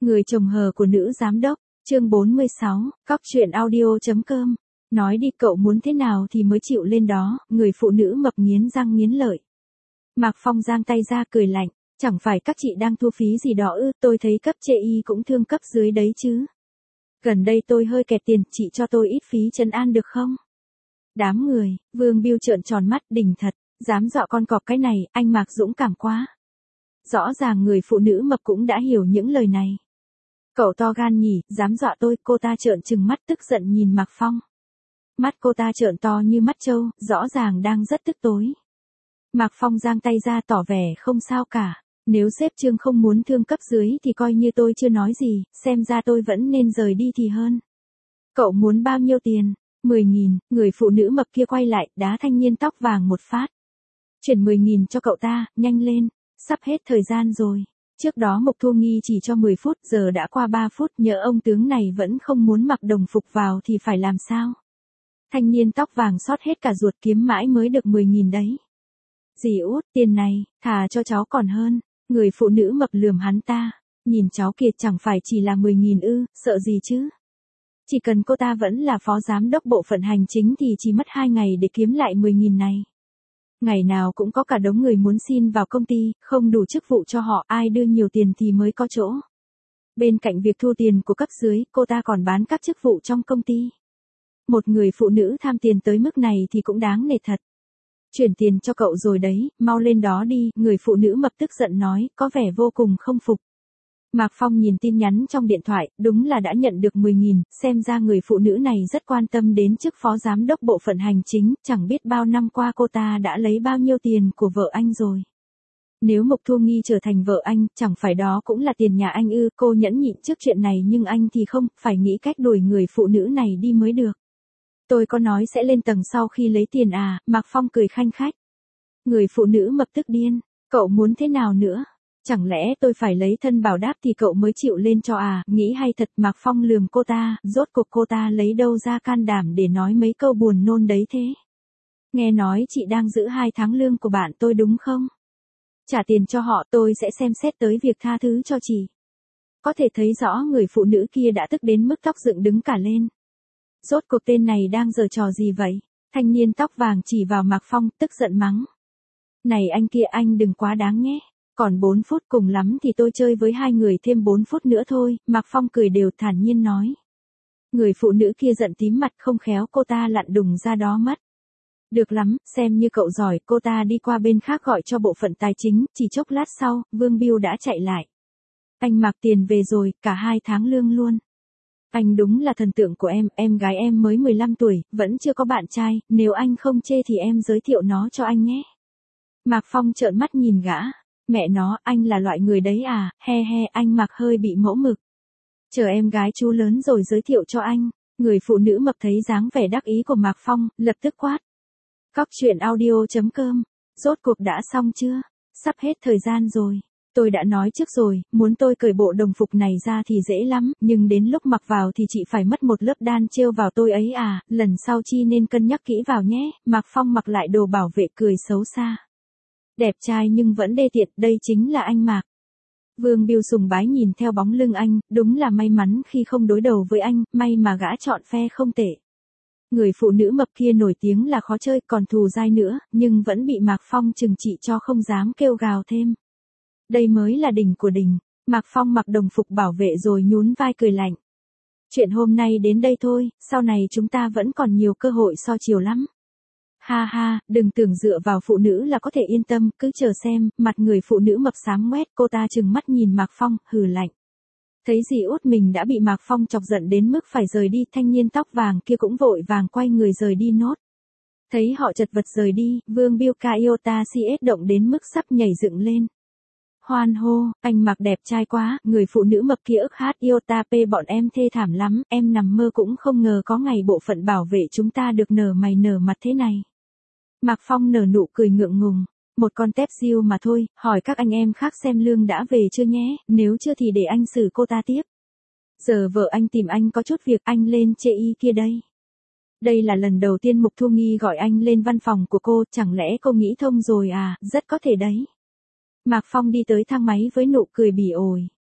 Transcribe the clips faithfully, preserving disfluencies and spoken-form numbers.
Người chồng hờ của nữ giám đốc, chương bốn mươi sáu, cóc truyện audio.com. Nói đi cậu muốn thế nào thì mới chịu lên đó, người phụ nữ mập nghiến răng nghiến lợi. Mạc Phong giang tay ra cười lạnh, chẳng phải các chị đang thu phí gì đó ư, tôi thấy cấp trên y cũng thương cấp dưới đấy chứ. Gần đây tôi hơi kẹt tiền, chị cho tôi ít phí trấn an được không? Đám người, Vương Biêu trợn tròn mắt, đỉnh thật, dám dọa con cọp cái này, anh Mạc dũng cảm quá. Rõ ràng người phụ nữ mập cũng đã hiểu những lời này. Cậu to gan nhỉ, dám dọa tôi, cô ta trợn trừng mắt tức giận nhìn Mạc Phong. Mắt cô ta trợn to như mắt trâu, rõ ràng đang rất tức tối. Mạc Phong giang tay ra tỏ vẻ không sao cả, nếu sếp Trương không muốn thương cấp dưới thì coi như tôi chưa nói gì, xem ra tôi vẫn nên rời đi thì hơn. Cậu muốn bao nhiêu tiền? mười nghìn, người phụ nữ mập kia quay lại, đá thanh niên tóc vàng một phát. Chuyển mười nghìn cho cậu ta, nhanh lên, sắp hết thời gian rồi. Trước đó Mục Thu Nghi chỉ cho mười phút, giờ đã qua ba phút, nhỡ ông tướng này vẫn không muốn mặc đồng phục vào thì phải làm sao? Thanh niên tóc vàng sót hết cả ruột kiếm mãi mới được mười nghìn đấy. Dì út, tiền này, thà cho cháu còn hơn. Người phụ nữ mập lườm hắn ta, nhìn cháu kìa chẳng phải chỉ là mười nghìn ư, sợ gì chứ? Chỉ cần cô ta vẫn là phó giám đốc bộ phận hành chính thì chỉ mất hai ngày để kiếm lại mười nghìn này. Ngày nào cũng có cả đống người muốn xin vào công ty, không đủ chức vụ cho họ, ai đưa nhiều tiền thì mới có chỗ. Bên cạnh việc thu tiền của cấp dưới, cô ta còn bán các chức vụ trong công ty. Một người phụ nữ tham tiền tới mức này thì cũng đáng nể thật. Chuyển tiền cho cậu rồi đấy, mau lên đó đi, người phụ nữ mập tức giận nói, có vẻ vô cùng không phục. Mạc Phong nhìn tin nhắn trong điện thoại, đúng là đã nhận được mười nghìn, xem ra người phụ nữ này rất quan tâm đến chức phó giám đốc bộ phận hành chính, chẳng biết bao năm qua cô ta đã lấy bao nhiêu tiền của vợ anh rồi. Nếu Mục Thu Nghi trở thành vợ anh, chẳng phải đó cũng là tiền nhà anh ư, cô nhẫn nhịn trước chuyện này nhưng anh thì không, phải nghĩ cách đuổi người phụ nữ này đi mới được. Tôi có nói sẽ lên tầng sau khi lấy tiền à, Mạc Phong cười khanh khách. Người phụ nữ mập tức điên, cậu muốn thế nào nữa? Chẳng lẽ tôi phải lấy thân bảo đáp thì cậu mới chịu lên cho à, nghĩ hay thật. Mạc Phong lườm cô ta, rốt cuộc cô ta lấy đâu ra can đảm để nói mấy câu buồn nôn đấy thế. Nghe nói chị đang giữ hai tháng lương của bạn tôi đúng không? Trả tiền cho họ, tôi sẽ xem xét tới việc tha thứ cho chị. Có thể thấy rõ người phụ nữ kia đã tức đến mức tóc dựng đứng cả lên. Rốt cuộc tên này đang giở trò gì vậy? Thanh niên tóc vàng chỉ vào Mạc Phong, tức giận mắng. Này anh kia, anh đừng quá đáng nhé. Còn bốn phút, cùng lắm thì tôi chơi với hai người thêm bốn phút nữa thôi, Mạc Phong cười đều thản nhiên nói. Người phụ nữ kia giận tím mặt, không khéo cô ta lặn đùng ra đó mất. Được lắm, xem như cậu giỏi, cô ta đi qua bên khác gọi cho bộ phận tài chính, chỉ chốc lát sau, Vương Biêu đã chạy lại. Anh Mạc, tiền về rồi, cả hai tháng lương luôn. Anh đúng là thần tượng của em, em gái em mới mười lăm tuổi, vẫn chưa có bạn trai, nếu anh không chê thì em giới thiệu nó cho anh nhé. Mạc Phong trợn mắt nhìn gã. Mẹ nó, anh là loại người đấy à, he he, anh Mạc hơi bị mẫu mực. Chờ em gái chú lớn rồi giới thiệu cho anh. Người phụ nữ mập thấy dáng vẻ đắc ý của Mạc Phong, lập tức quát. Cóc truyện audio.com, rốt cuộc đã xong chưa? Sắp hết thời gian rồi. Tôi đã nói trước rồi, muốn tôi cởi bộ đồng phục này ra thì dễ lắm, nhưng đến lúc mặc vào thì chị phải mất một lớp đan trêu vào tôi ấy à, lần sau chi nên cân nhắc kỹ vào nhé. Mạc Phong mặc lại đồ bảo vệ cười xấu xa. Đẹp trai nhưng vẫn đê tiện, đây chính là anh Mạc. Vương Biêu sùng bái nhìn theo bóng lưng anh, đúng là may mắn khi không đối đầu với anh, may mà gã chọn phe không tệ. Người phụ nữ mập kia nổi tiếng là khó chơi, còn thù dai nữa, nhưng vẫn bị Mạc Phong trừng trị cho không dám kêu gào thêm. Đây mới là đỉnh của đỉnh. Mạc Phong mặc đồng phục bảo vệ rồi nhún vai cười lạnh. Chuyện hôm nay đến đây thôi, sau này chúng ta vẫn còn nhiều cơ hội so chiều lắm. Ha ha, đừng tưởng dựa vào phụ nữ là có thể yên tâm, cứ chờ xem. Mặt người phụ nữ mập xám ngoét, cô ta trừng mắt nhìn Mạc Phong, hừ lạnh. Thấy dì út mình đã bị Mạc Phong chọc giận đến mức phải rời đi, thanh niên tóc vàng kia cũng vội vàng quay người rời đi nốt. Thấy họ chật vật rời đi, Vương Biêu ca Iota xê ét động đến mức sắp nhảy dựng lên. Hoan hô, anh Mạc đẹp trai quá, người phụ nữ mập kia ức hát Iota P bọn em thê thảm lắm, em nằm mơ cũng không ngờ có ngày bộ phận bảo vệ chúng ta được nở mày nở mặt thế này. Mạc Phong nở nụ cười ngượng ngùng, một con tép diêu mà thôi, hỏi các anh em khác xem lương đã về chưa nhé, nếu chưa thì để anh xử cô ta tiếp. Giờ vợ anh tìm anh có chút việc, anh lên chê y kia đây. Đây là lần đầu tiên Mục Thu Nghi gọi anh lên văn phòng của cô, chẳng lẽ cô nghĩ thông rồi à, rất có thể đấy. Mạc Phong đi tới thang máy với nụ cười bỉ ổi.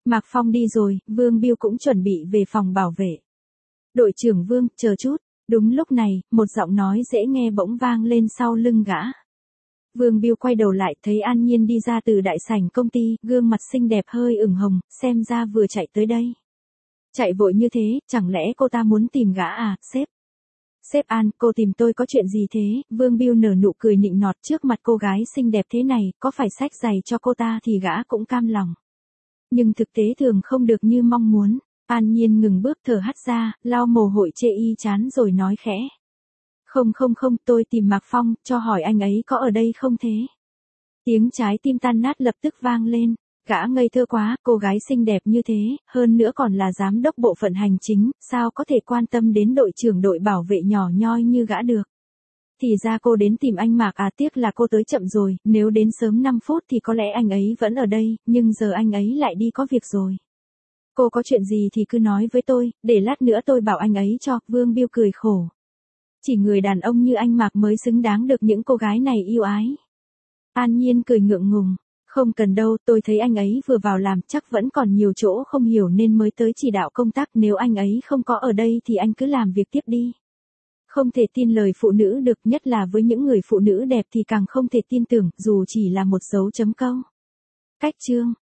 Mạc Phong đi rồi, Vương Biêu cũng chuẩn bị về phòng bảo vệ. Đội trưởng Vương, chờ chút. Đúng lúc này, một giọng nói dễ nghe bỗng vang lên sau lưng gã. Vương Biêu quay đầu lại, thấy An Nhiên đi ra từ đại sảnh công ty, gương mặt xinh đẹp hơi ửng hồng, xem ra vừa chạy tới đây. Chạy vội như thế, chẳng lẽ cô ta muốn tìm gã à, sếp? Sếp An, cô tìm tôi có chuyện gì thế? Vương Biêu nở nụ cười nịnh nọt trước mặt cô gái xinh đẹp thế này, có phải xách giày cho cô ta thì gã cũng cam lòng. Nhưng thực tế thường không được như mong muốn. An Nhiên ngừng bước thở hắt ra, lau mồ hôi chê y chán rồi nói khẽ. Không không không, tôi tìm Mạc Phong, cho hỏi anh ấy có ở đây không thế? Tiếng trái tim tan nát lập tức vang lên. Gã ngây thơ quá, cô gái xinh đẹp như thế, hơn nữa còn là giám đốc bộ phận hành chính, sao có thể quan tâm đến đội trưởng đội bảo vệ nhỏ nhoi như gã được. Thì ra cô đến tìm anh Mạc à, tiếc là cô tới chậm rồi, nếu đến sớm năm phút thì có lẽ anh ấy vẫn ở đây, nhưng giờ anh ấy lại đi có việc rồi. Cô có chuyện gì thì cứ nói với tôi, để lát nữa tôi bảo anh ấy cho. Vương Biêu cười khổ. Chỉ người đàn ông như anh Mạc mới xứng đáng được những cô gái này yêu ái. An Nhiên cười ngượng ngùng. Không cần đâu, tôi thấy anh ấy vừa vào làm chắc vẫn còn nhiều chỗ không hiểu nên mới tới chỉ đạo công tác, nếu anh ấy không có ở đây thì anh cứ làm việc tiếp đi. Không thể tin lời phụ nữ được, nhất là với những người phụ nữ đẹp thì càng không thể tin tưởng, dù chỉ là một dấu chấm câu. Cách chương